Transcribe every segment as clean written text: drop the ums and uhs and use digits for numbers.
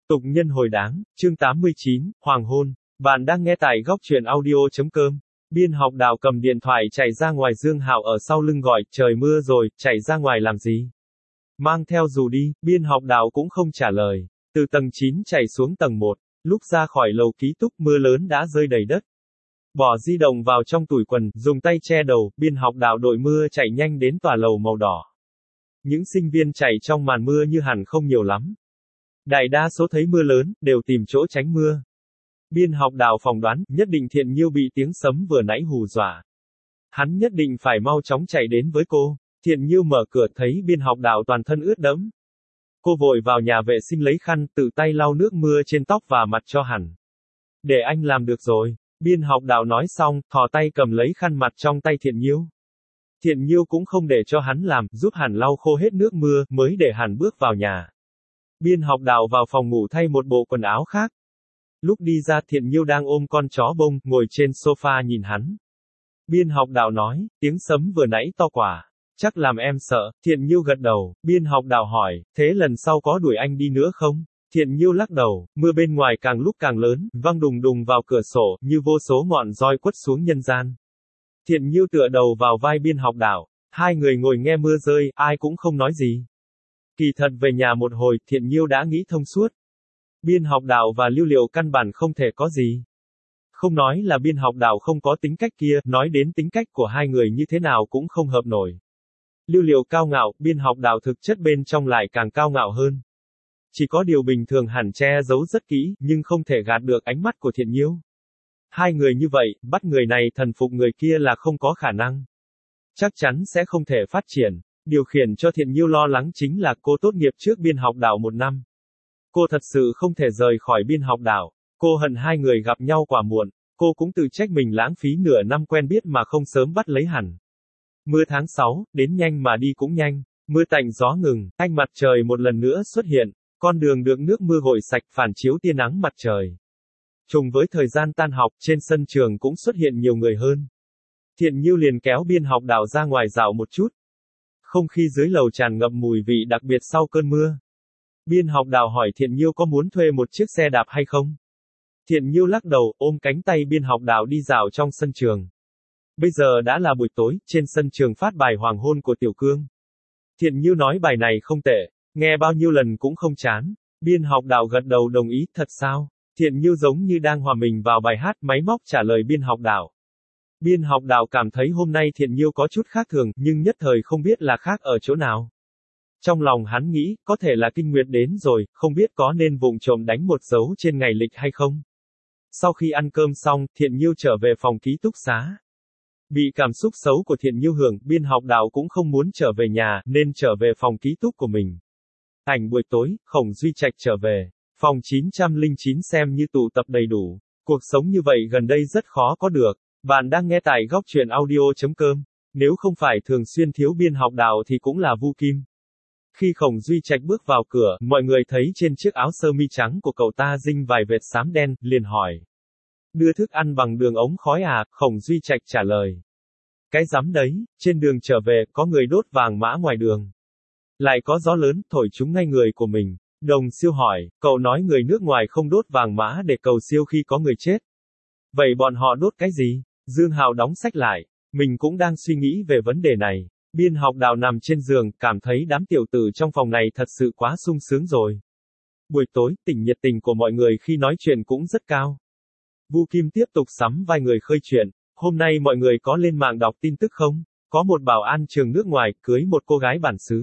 Tục nhân hồi đáng, chương 89, Hoàng hôn. Bạn đang nghe tại góc truyện audio.com. Biên học đào cầm điện thoại chạy ra ngoài, Dương Hạo ở sau lưng gọi, trời mưa rồi, chạy ra ngoài làm gì? Mang theo dù đi, biên học đào cũng không trả lời. Từ tầng 9 chạy xuống tầng 1, lúc ra khỏi lầu ký túc mưa lớn đã rơi đầy đất. Bỏ di động vào trong tủi quần, dùng tay che đầu, biên học đào đội mưa chạy nhanh đến tòa lầu màu đỏ. Những sinh viên chạy trong màn mưa như hẳn không nhiều lắm. Đại đa số thấy mưa lớn, đều tìm chỗ tránh mưa. Biên học đào phỏng đoán, nhất định Thiện Nhiêu bị tiếng sấm vừa nãy hù dọa. Hắn nhất định phải mau chóng chạy đến với cô. Thiện Nhiêu mở cửa thấy biên học đào toàn thân ướt đẫm. Cô vội vào nhà vệ sinh lấy khăn, tự tay lau nước mưa trên tóc và mặt cho hắn. Để anh làm được rồi. Biên học đào nói xong, thò tay cầm lấy khăn mặt trong tay Thiện Nhiêu. Thiện Nhiêu cũng không để cho hắn làm, giúp hắn lau khô hết nước mưa, mới để hắn bước vào nhà. Biên học đào vào phòng ngủ thay một bộ quần áo khác. Lúc đi ra Thiện Nhiêu đang ôm con chó bông, ngồi trên sofa nhìn hắn. Biên học đào nói, tiếng sấm vừa nãy to quả. Chắc làm em sợ. Thiện Nhiêu gật đầu. Biên học đào hỏi, thế lần sau có đuổi anh đi nữa không? Thiện Nhiêu lắc đầu, mưa bên ngoài càng lúc càng lớn, văng đùng đùng vào cửa sổ, như vô số ngọn roi quất xuống nhân gian. Thiện Nhiêu tựa đầu vào vai biên học đào. Hai người ngồi nghe mưa rơi, ai cũng không nói gì. Kỳ thật về nhà một hồi, Thiện Nhiêu đã nghĩ thông suốt. Biên học đào và Lưu Liệu căn bản không thể có gì. Không nói là biên học đào không có tính cách kia, nói đến tính cách của hai người như thế nào cũng không hợp nổi. Lưu Liệu cao ngạo, biên học đào thực chất bên trong lại càng cao ngạo hơn. Chỉ có điều bình thường hẳn che giấu rất kỹ, nhưng không thể gạt được ánh mắt của Thiện Nhiêu. Hai người như vậy, bắt người này thần phục người kia là không có khả năng. Chắc chắn sẽ không thể phát triển. Điều khiển cho Thiện Nhiêu lo lắng chính là cô tốt nghiệp trước biên học đào 1 năm. Cô thật sự không thể rời khỏi biên học đào. Cô hận hai người gặp nhau quả muộn. Cô cũng tự trách mình lãng phí nửa năm quen biết mà không sớm bắt lấy hẳn. Mưa tháng 6, đến nhanh mà đi cũng nhanh. Mưa tạnh gió ngừng, ánh mặt trời một lần nữa xuất hiện. Con đường được nước mưa gội sạch phản chiếu tia nắng mặt trời. Trùng với thời gian tan học, trên sân trường cũng xuất hiện nhiều người hơn. Thiện Nhiêu liền kéo biên học đào ra ngoài dạo một chút. Không khí dưới lầu tràn ngập mùi vị đặc biệt sau cơn mưa. Biên học đào hỏi Thiện Nhiêu có muốn thuê một chiếc xe đạp hay không? Thiện Nhiêu lắc đầu, ôm cánh tay biên học đào đi dạo trong sân trường. Bây giờ đã là buổi tối, trên sân trường phát bài Hoàng hôn của Tiểu Cương. Thiện Nhiêu nói bài này không tệ, nghe bao nhiêu lần cũng không chán. Biên học đào gật đầu đồng ý, thật sao? Thiện Nhiêu giống như đang hòa mình vào bài hát, máy móc trả lời biên học đào. Biên học đào cảm thấy hôm nay Thiện Nhiêu có chút khác thường, nhưng nhất thời không biết là khác ở chỗ nào. Trong lòng hắn nghĩ, có thể là kinh nguyệt đến rồi, không biết có nên vụng trộm đánh một dấu trên ngày lịch hay không. Sau khi ăn cơm xong, Thiện Nhiêu trở về phòng ký túc xá. Bị cảm xúc xấu của Thiện Nhiêu hưởng, biên học đào cũng không muốn trở về nhà, nên trở về phòng ký túc của mình. Ảnh buổi tối, Khổng Duy Trạch trở về. Phòng 909 xem như tụ tập đầy đủ. Cuộc sống như vậy gần đây rất khó có được. Bạn đang nghe tại góc truyện audio.com. Nếu không phải thường xuyên thiếu biên học đào thì cũng là Vu Kim. Khi Khổng Duy Trạch bước vào cửa, mọi người thấy trên chiếc áo sơ mi trắng của cậu ta rinh vài vệt xám đen, liền hỏi. Đưa thức ăn bằng đường ống khói à? Khổng Duy Trạch trả lời. Cái rắm đấy, trên đường trở về, có người đốt vàng mã ngoài đường. Lại có gió lớn, thổi chúng ngay người của mình. Đồng Siêu hỏi, cậu nói người nước ngoài không đốt vàng mã để cầu siêu khi có người chết. Vậy bọn họ đốt cái gì? Dương Hạo đóng sách lại. Mình cũng đang suy nghĩ về vấn đề này. Biên học đào nằm trên giường, cảm thấy đám tiểu tử trong phòng này thật sự quá sung sướng rồi. Buổi tối, nhiệt tình của mọi người khi nói chuyện cũng rất cao. Vu Kim tiếp tục sắm vai người khơi chuyện. Hôm nay mọi người có lên mạng đọc tin tức không? Có một bảo an trường nước ngoài, cưới một cô gái bản xứ.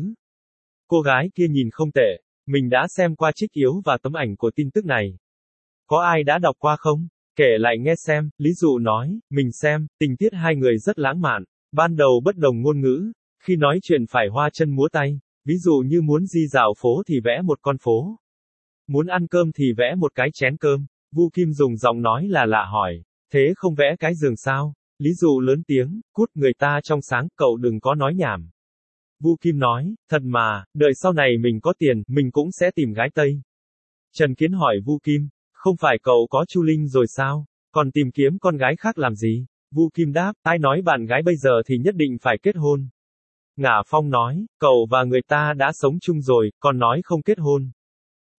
Cô gái kia nhìn không tệ. Mình đã xem qua trích yếu và tấm ảnh của tin tức này. Có ai đã đọc qua không? Kể lại nghe xem. Lý Dụ nói, mình xem, tình tiết hai người rất lãng mạn. Ban đầu bất đồng ngôn ngữ. Khi nói chuyện phải hoa chân múa tay. Ví dụ như muốn đi dạo phố thì vẽ một con phố. Muốn ăn cơm thì vẽ một cái chén cơm. Vu Kim dùng giọng nói là lạ hỏi. Thế không vẽ cái giường sao? Lý Dụ lớn tiếng, cút, người ta trong sáng, cậu đừng có nói nhảm. Vu Kim nói, thật mà, đợi sau này mình có tiền, mình cũng sẽ tìm gái Tây. Trần Kiến hỏi Vu Kim, không phải cậu có Chu Linh rồi sao? Còn tìm kiếm con gái khác làm gì? Vu Kim đáp, ai nói bạn gái bây giờ thì nhất định phải kết hôn. Ngả Phong nói, cậu và người ta đã sống chung rồi, còn nói không kết hôn.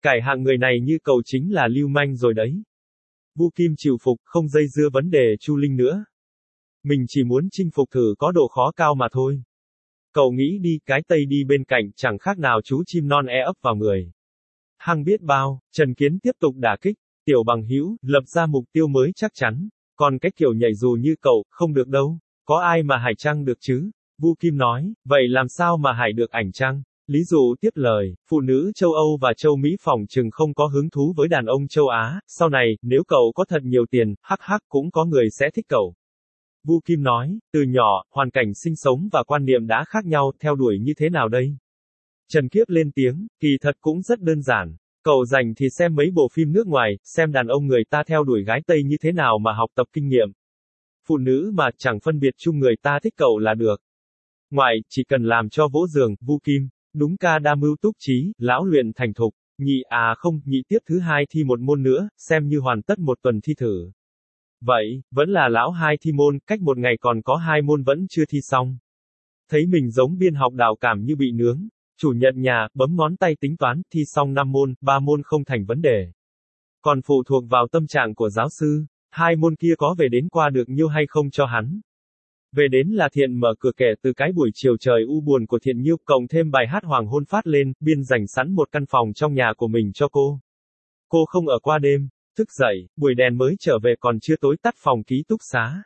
Cải hạng người này như cậu chính là lưu manh rồi đấy. Vu Kim chịu phục, không dây dưa vấn đề Chu Linh nữa. Mình chỉ muốn chinh phục thử có độ khó cao mà thôi. Cậu nghĩ đi, cái Tây đi bên cạnh, chẳng khác nào chú chim non ấp vào người. Hăng biết bao, Trần Kiến tiếp tục đả kích, Tiểu bằng hữu, lập ra mục tiêu mới chắc chắn. Còn cái kiểu nhảy dù như cậu, không được đâu. Có ai mà hải trăng được chứ? Vu Kim nói, vậy làm sao mà hải được ảnh trăng? Lý Dụ tiếp lời, phụ nữ châu Âu và châu Mỹ phỏng chừng không có hứng thú với đàn ông châu Á, sau này, nếu cậu có thật nhiều tiền, cũng có người sẽ thích cậu. Vu Kim nói, từ nhỏ, hoàn cảnh sinh sống và quan niệm đã khác nhau, theo đuổi như thế nào đây? Trần Kiếp lên tiếng, kỳ thật cũng rất đơn giản. Cậu rảnh thì xem mấy bộ phim nước ngoài, xem đàn ông người ta theo đuổi gái Tây như thế nào mà học tập kinh nghiệm. Phụ nữ mà, chẳng phân biệt chung người ta thích cậu là được. Ngoại, chỉ cần làm cho vỗ giường, Vu Kim. Đúng ca đa mưu túc trí, lão luyện thành thục. Nhị không, nhị tiếp thứ hai thi một môn nữa, xem như hoàn tất một tuần thi thử. Vậy, vẫn là lão hai thi môn, cách một ngày còn có 2 môn vẫn chưa thi xong. Thấy mình giống biên học đạo cảm như bị nướng. Chủ nhận nhà, bấm ngón tay tính toán, thi xong 5 môn, 3 môn không thành vấn đề. Còn phụ thuộc vào tâm trạng của giáo sư, 2 môn kia có về đến qua được nhiêu hay không cho hắn. Về đến là Thiện mở cửa kể từ cái buổi chiều trời u buồn của Thiện Nhiêu, cộng thêm bài hát hoàng hôn phát lên, biên dành sẵn một căn phòng trong nhà của mình cho cô. Cô không ở qua đêm, thức dậy, buổi đèn mới trở về còn chưa tối tắt phòng ký túc xá.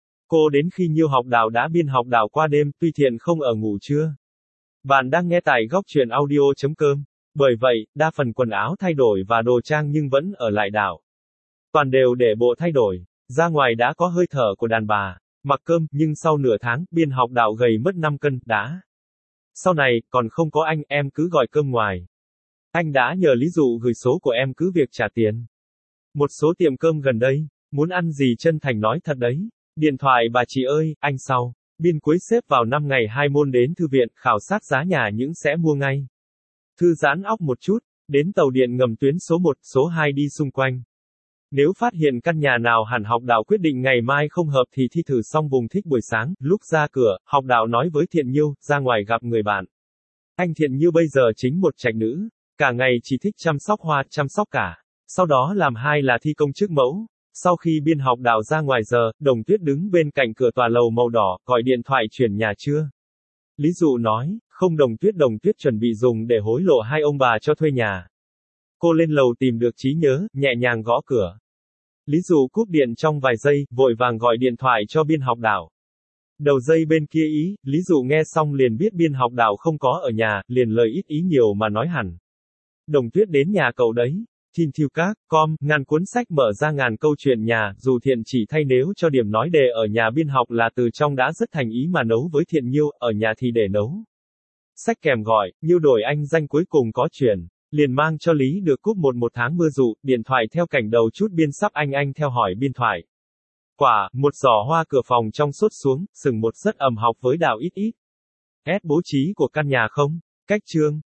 Cô đến khi Nhiêu học đạo đã biên học đạo qua đêm, tuy Thiện không ở ngủ trưa. Bạn đang nghe tại góc truyện audio.com. Bởi vậy, đa phần quần áo thay đổi và đồ trang nhưng vẫn ở lại đảo. Toàn đều để bộ thay đổi, ra ngoài đã có hơi thở của đàn bà. Mặc cơm, nhưng sau nửa tháng, biên học đạo gầy mất 5 cân, đã. Sau này, còn không có anh, em cứ gọi cơm ngoài. Anh đã nhờ Lý Dụ gửi số của em cứ việc trả tiền. Một số tiệm cơm gần đây, muốn ăn gì chân thành nói thật đấy. Điện thoại bà chị ơi, anh sau. Biên cuối xếp vào 5 ngày 2 môn đến thư viện, khảo sát giá nhà những sẽ mua ngay. Thư giãn óc một chút, đến tàu điện ngầm tuyến số 1, số 2 đi xung quanh. Nếu phát hiện căn nhà nào hẳn học đạo quyết định ngày mai không hợp thì thi thử xong vùng thích buổi sáng, lúc ra cửa, học đạo nói với Thiện Nhiêu, ra ngoài gặp người bạn. Anh Thiện Nhiêu bây giờ chính một trạch nữ, cả ngày chỉ thích chăm sóc hoa, chăm sóc cả. Sau đó làm 2 là thi công chức mẫu. Sau khi biên học đạo ra ngoài giờ, Đồng Tuyết đứng bên cạnh cửa tòa lầu màu đỏ, gọi điện thoại chuyển nhà chưa? Lý Dụ nói, không. Đồng Tuyết chuẩn bị dùng để hối lộ 2 ông bà cho thuê nhà. Cô lên lầu tìm được trí nhớ, nhẹ nhàng gõ cửa. Lý Dụ cúp điện trong vài giây, vội vàng gọi điện thoại cho biên học đạo. Đầu dây bên kia ý, Lý Dụ nghe xong liền biết biên học đạo không có ở nhà, liền lời ít ý nhiều mà nói hẳn. Đồng Tuyết đến nhà cậu đấy. Tin thiêu các, ngàn cuốn sách mở ra ngàn câu chuyện nhà, dù Thiện chỉ thay nếu cho điểm nói đề ở nhà biên học là từ trong đã rất thành ý mà nấu với Thiện Nhiêu, ở nhà thì để nấu. Sách kèm gọi, Nhiêu đổi anh danh cuối cùng có chuyển, liền mang cho Lý được cúp một tháng mưa dụ, điện thoại theo cảnh đầu chút biên sắp anh theo hỏi biên thoại. Quả, một giỏ hoa cửa phòng trong sốt xuống, sừng một rất ầm học với đạo ít ít. Bố trí của căn nhà không? Cách chương.